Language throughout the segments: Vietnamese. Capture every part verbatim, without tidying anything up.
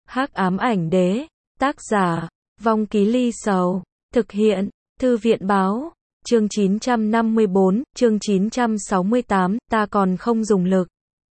Hắc ám ảnh đế, tác giả, Vong Ký Ly Sầu, thực hiện, Thư viện báo, chương chín trăm năm mươi bốn, chương chín trăm sáu mươi tám, ta còn không dùng lực.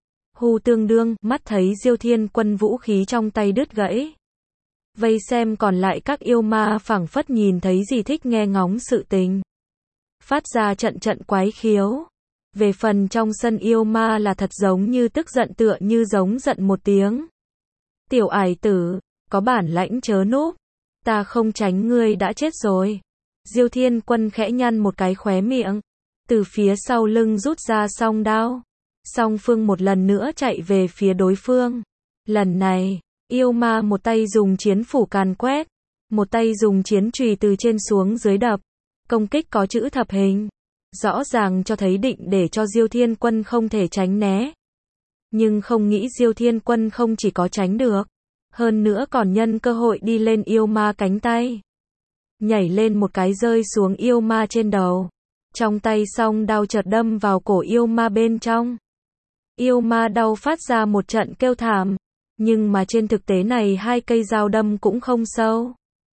Hu tương đương, mắt thấy Diêu Thiên Quân vũ khí trong tay đứt gãy. Vây xem còn lại các yêu ma phảng phất nhìn thấy gì thích nghe ngóng sự tình. Phát ra trận trận quái khiếu. Về phần trong sân yêu ma là thật giống như tức giận tựa như giống giận một tiếng. Tiểu ải tử, có bản lãnh chớ núp. Ta không tránh ngươi đã chết rồi. Diêu Thiên Quân khẽ nhăn một cái khóe miệng. Từ phía sau lưng rút ra song đao. Song phương một lần nữa chạy về phía đối phương. Lần này, yêu ma một tay dùng chiến phủ càn quét. Một tay dùng chiến chùy từ trên xuống dưới đập. Công kích có chữ thập hình. Rõ ràng cho thấy định để cho Diêu Thiên Quân không thể tránh né. Nhưng không nghĩ Diêu Thiên Quân không chỉ có tránh được. Hơn nữa còn nhân cơ hội đi lên yêu ma cánh tay. Nhảy lên một cái rơi xuống yêu ma trên đầu. Trong tay song đao chợt đâm vào cổ yêu ma bên trong. Yêu ma đau phát ra một trận kêu thảm. Nhưng mà trên thực tế này hai cây dao đâm cũng không sâu.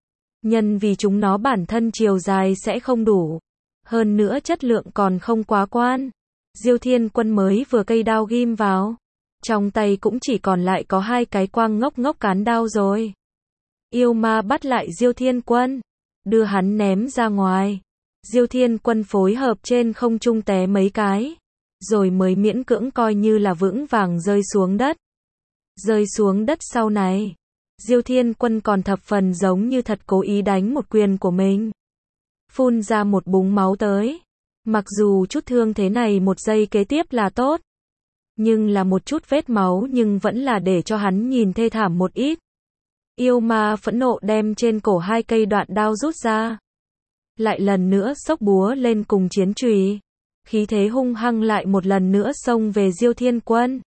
Nhân vì chúng nó bản thân chiều dài sẽ không đủ. Hơn nữa chất lượng còn không quá quan. Diêu Thiên Quân mới vừa cây đao ghim vào. Trong tay cũng chỉ còn lại có hai cái quang ngốc ngốc cán đao rồi. Yêu ma bắt lại Diêu Thiên Quân. Đưa hắn ném ra ngoài. Diêu Thiên Quân phối hợp trên không trung té mấy cái. Rồi mới miễn cưỡng coi như là vững vàng rơi xuống đất. Rơi xuống đất sau này. Diêu Thiên Quân còn thập phần giống như thật cố ý đánh một quyền của mình. Phun ra một búng máu tới. Mặc dù chút thương thế này một giây kế tiếp là tốt. Nhưng là một chút vết máu nhưng vẫn là để cho hắn nhìn thê thảm một ít. Yêu ma phẫn nộ đem trên cổ hai cây đoạn đao rút ra. Lại lần nữa xốc búa lên cùng chiến chùy. Khí thế hung hăng lại một lần nữa xông về Diêu Thiên Quân.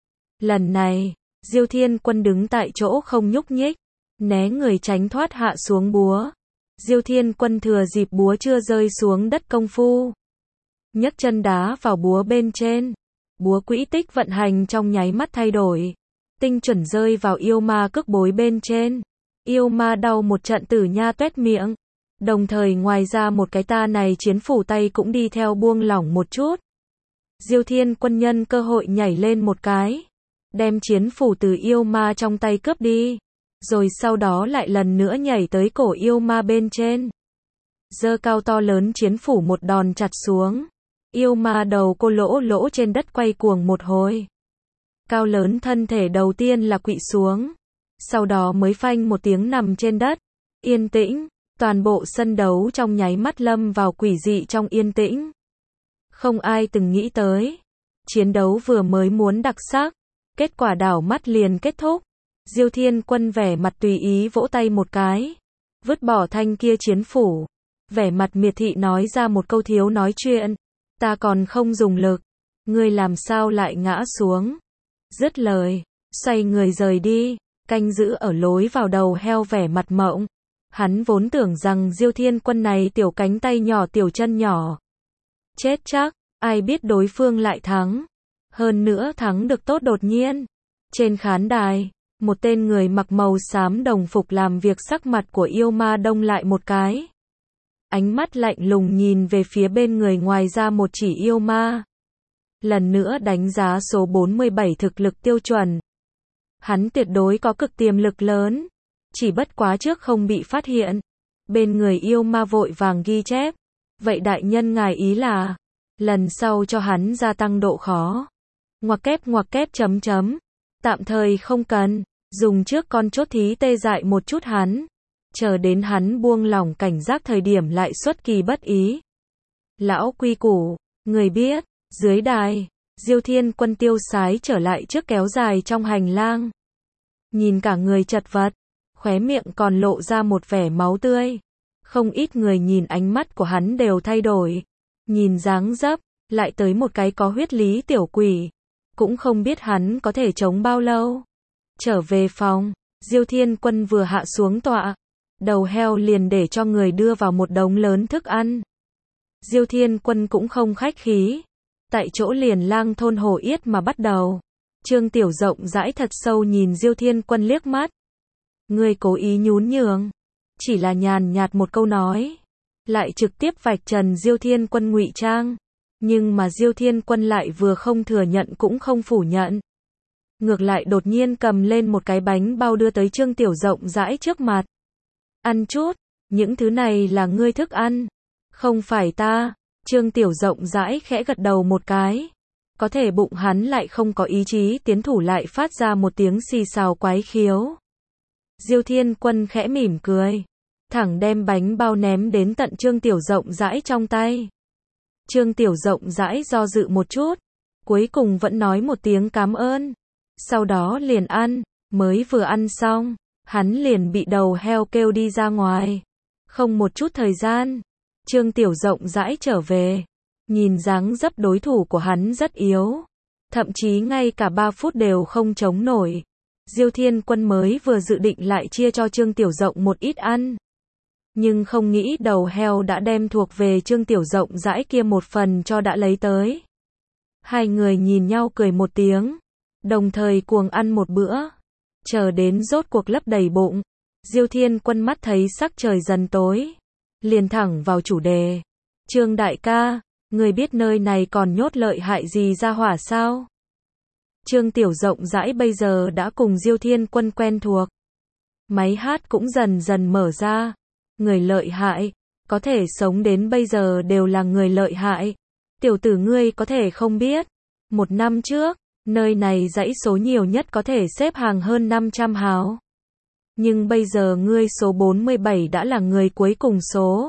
Lần này, Diêu Thiên Quân đứng tại chỗ không nhúc nhích. Né người tránh thoát hạ xuống búa. Diêu Thiên Quân thừa dịp búa chưa rơi xuống đất công phu. Nhấc chân đá vào búa bên trên. Búa quỹ tích vận hành trong nháy mắt thay đổi. Tinh chuẩn rơi vào yêu ma cước bối bên trên. Yêu ma đau một trận tử nha tuét miệng. Đồng thời ngoài ra một cái ta này chiến phủ tay cũng đi theo buông lỏng một chút. Diêu Thiên Quân nhân cơ hội nhảy lên một cái. Đem chiến phủ từ yêu ma trong tay cướp đi. Rồi sau đó lại lần nữa nhảy tới cổ yêu ma bên trên. Giơ cao to lớn chiến phủ một đòn chặt xuống. Yêu ma đầu cô lỗ lỗ trên đất quay cuồng một hồi. Cao lớn thân thể đầu tiên là quỵ xuống. Sau đó mới phanh một tiếng nằm trên đất. Yên tĩnh. Toàn bộ sân đấu trong nháy mắt lâm vào quỷ dị trong yên tĩnh. Không ai từng nghĩ tới. Chiến đấu vừa mới muốn đặc sắc. Kết quả đảo mắt liền kết thúc. Diêu Thiên Quân vẻ mặt tùy ý vỗ tay một cái. Vứt bỏ thanh kia chiến phủ. Vẻ mặt miệt thị nói ra một câu thiếu nói chuyện. Ta còn không dùng lực. Ngươi làm sao lại ngã xuống. Dứt lời. Xoay người rời đi. Canh giữ ở lối vào đầu heo vẻ mặt mộng. Hắn vốn tưởng rằng Diêu Thiên Quân này tiểu cánh tay nhỏ tiểu chân nhỏ. Chết chắc. Ai biết đối phương lại thắng. Hơn nữa thắng được tốt đột nhiên. Trên khán đài. Một tên người mặc màu xám đồng phục làm việc sắc mặt của yêu ma đông lại một cái. Ánh mắt lạnh lùng nhìn về phía bên người ngoài ra một chỉ yêu ma. Lần nữa đánh giá số bốn mươi bảy thực lực tiêu chuẩn. Hắn tuyệt đối có cực tiềm lực lớn. Chỉ bất quá trước không bị phát hiện. Bên người yêu ma vội vàng ghi chép. Vậy đại nhân ngài ý là. Lần sau cho hắn gia tăng độ khó. Ngoặc kép ngoặc kép chấm chấm. Tạm thời không cần. Dùng trước con chốt thí tê dại một chút hắn. Chờ đến hắn buông lỏng cảnh giác thời điểm lại xuất kỳ bất ý. Lão quy củ. Người biết. Dưới đài. Diêu Thiên Quân tiêu sái trở lại trước kéo dài trong hành lang. Nhìn cả người chật vật. Khóe miệng còn lộ ra một vẻ máu tươi. Không ít người nhìn ánh mắt của hắn đều thay đổi. Nhìn dáng dấp. Lại tới một cái có huyết lý tiểu quỷ. Cũng không biết hắn có thể chống bao lâu. Trở về phòng. Diêu Thiên Quân vừa hạ xuống tọa. Đầu heo liền để cho người đưa vào một đống lớn thức ăn. Diêu Thiên Quân cũng không khách khí. Tại chỗ liền lang thôn hổ yết mà bắt đầu. Trương Tiểu rộng rãi thật sâu nhìn Diêu Thiên Quân liếc mắt. Ngươi cố ý nhún nhường. Chỉ là nhàn nhạt một câu nói, lại trực tiếp vạch trần Diêu Thiên Quân ngụy trang. Nhưng mà Diêu Thiên Quân lại vừa không thừa nhận cũng không phủ nhận. Ngược lại đột nhiên cầm lên một cái bánh bao đưa tới Trương Tiểu rộng rãi trước mặt. Ăn chút, những thứ này là ngươi thức ăn. Không phải ta. Trương Tiểu rộng rãi khẽ gật đầu một cái. Có thể bụng hắn lại không có ý chí tiến thủ lại phát ra một tiếng xì xào quái khiếu. Diêu Thiên Quân khẽ mỉm cười. Thẳng đem bánh bao ném đến tận Trương Tiểu rộng rãi trong tay. Trương Tiểu rộng rãi do dự một chút. Cuối cùng vẫn nói một tiếng cảm ơn. Sau đó liền ăn. Mới vừa ăn xong, hắn liền bị đầu heo kêu đi ra ngoài. Không một chút thời gian, Trương Tiểu rộng rãi trở về. Nhìn dáng dấp đối thủ của hắn rất yếu. Thậm chí ngay cả ba phút đều không chống nổi. Diêu Thiên Quân mới vừa dự định lại chia cho Trương Tiểu rộng một ít ăn. Nhưng không nghĩ đầu heo đã đem thuộc về Trương Tiểu rộng rãi kia một phần cho đã lấy tới. Hai người nhìn nhau cười một tiếng. Đồng thời cuồng ăn một bữa. Chờ đến rốt cuộc lấp đầy bụng. Diêu Thiên Quân mắt thấy sắc trời dần tối. Liền thẳng vào chủ đề. Trương đại ca, người biết nơi này còn nhốt lợi hại gì ra hỏa sao? Trương Tiểu rộng rãi bây giờ đã cùng Diêu Thiên Quân quen thuộc. Máy hát cũng dần dần mở ra. Người lợi hại, có thể sống đến bây giờ đều là người lợi hại. Tiểu tử ngươi có thể không biết. Một năm trước, nơi này dãy số nhiều nhất có thể xếp hàng hơn năm trăm hào. Nhưng bây giờ ngươi số bốn mươi bảy đã là người cuối cùng số.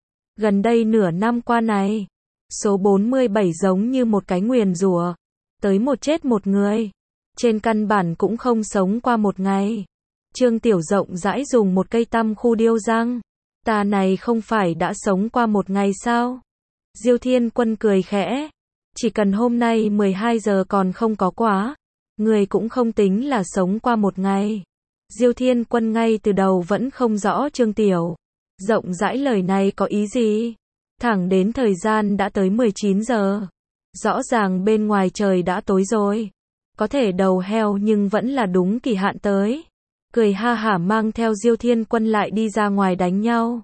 Gần đây nửa năm qua này, số bốn mươi bảy giống như một cái nguyền rủa, tới một chết một người. Trên căn bản cũng không sống qua một ngày. Trương Tiểu rộng rãi dùng một cây tăm khu điêu răng. Ta này không phải đã sống qua một ngày sao? Diêu Thiên Quân cười khẽ. Chỉ cần hôm nay mười hai giờ còn không có quá, người cũng không tính là sống qua một ngày. Diêu Thiên Quân ngay từ đầu vẫn không rõ Trương Tiểu rộng rãi lời này có ý gì. Thẳng đến thời gian đã tới mười chín giờ. Rõ ràng bên ngoài trời đã tối rồi. Có thể đầu heo nhưng vẫn là đúng kỳ hạn tới. Cười ha hả mang theo Diêu Thiên Quân lại đi ra ngoài đánh nhau.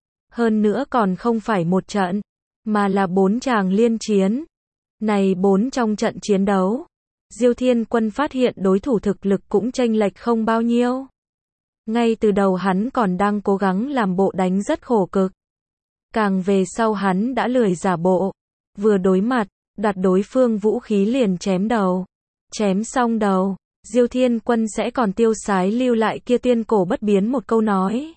Hơn nữa còn không phải một trận, mà là bốn tràng liên chiến. Này bốn trong trận chiến đấu, Diêu Thiên Quân phát hiện đối thủ thực lực cũng chênh lệch không bao nhiêu. Ngay từ đầu hắn còn đang cố gắng làm bộ đánh rất khổ cực. Càng về sau hắn đã lười giả bộ. Vừa đối mặt, đặt đối phương vũ khí liền chém đầu. Chém xong đầu, Diêu Thiên Quân sẽ còn tiêu sái lưu lại kia tuyên cổ bất biến một câu nói.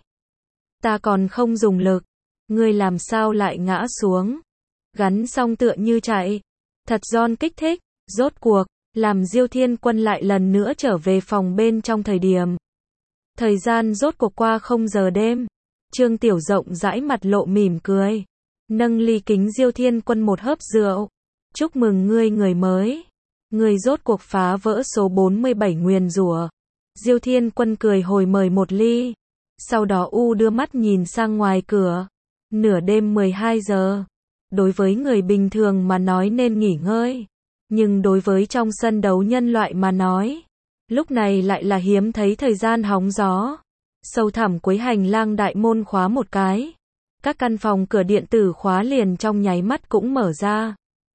Ta còn không dùng lực, ngươi làm sao lại ngã xuống. Gắn xong tựa như chạy. Thật giòn kích thích, rốt cuộc, làm Diêu Thiên Quân lại lần nữa trở về phòng bên trong thời điểm. Thời gian rốt cuộc qua không giờ đêm. Trương Tiểu rộng rãi mặt lộ mỉm cười. Nâng ly kính Diêu Thiên Quân một hớp rượu. Chúc mừng ngươi người mới. Ngươi rốt cuộc phá vỡ số bốn mươi bảy nguyền rủa. Diêu Thiên Quân cười hồi mời một ly. Sau đó u đưa mắt nhìn sang ngoài cửa. Nửa đêm mười hai giờ. Đối với người bình thường mà nói nên nghỉ ngơi. Nhưng đối với trong sân đấu nhân loại mà nói, lúc này lại là hiếm thấy thời gian hóng gió. Sâu thẳm cuối hành lang đại môn khóa một cái. Các căn phòng cửa điện tử khóa liền trong nháy mắt cũng mở ra.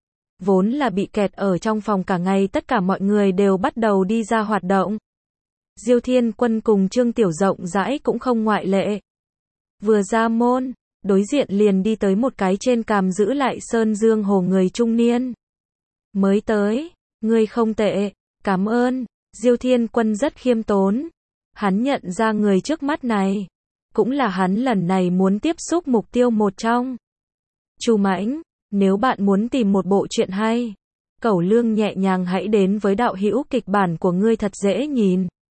Vốn là bị kẹt ở trong phòng cả ngày tất cả mọi người đều bắt đầu đi ra hoạt động. Diêu Thiên Quân cùng Trương Tiểu rộng rãi cũng không ngoại lệ. Vừa ra môn, đối diện liền đi tới một cái trên cằm giữ lại sơn dương hồ người trung niên. Mới tới, ngươi không tệ, cảm ơn. Diêu Thiên Quân rất khiêm tốn. Hắn nhận ra người trước mắt này, cũng là hắn lần này muốn tiếp xúc mục tiêu một trong. Chu Mãnh, nếu bạn muốn tìm một bộ truyện hay, cẩu lương nhẹ nhàng hãy đến với đạo hữu kịch bản của ngươi thật dễ nhìn.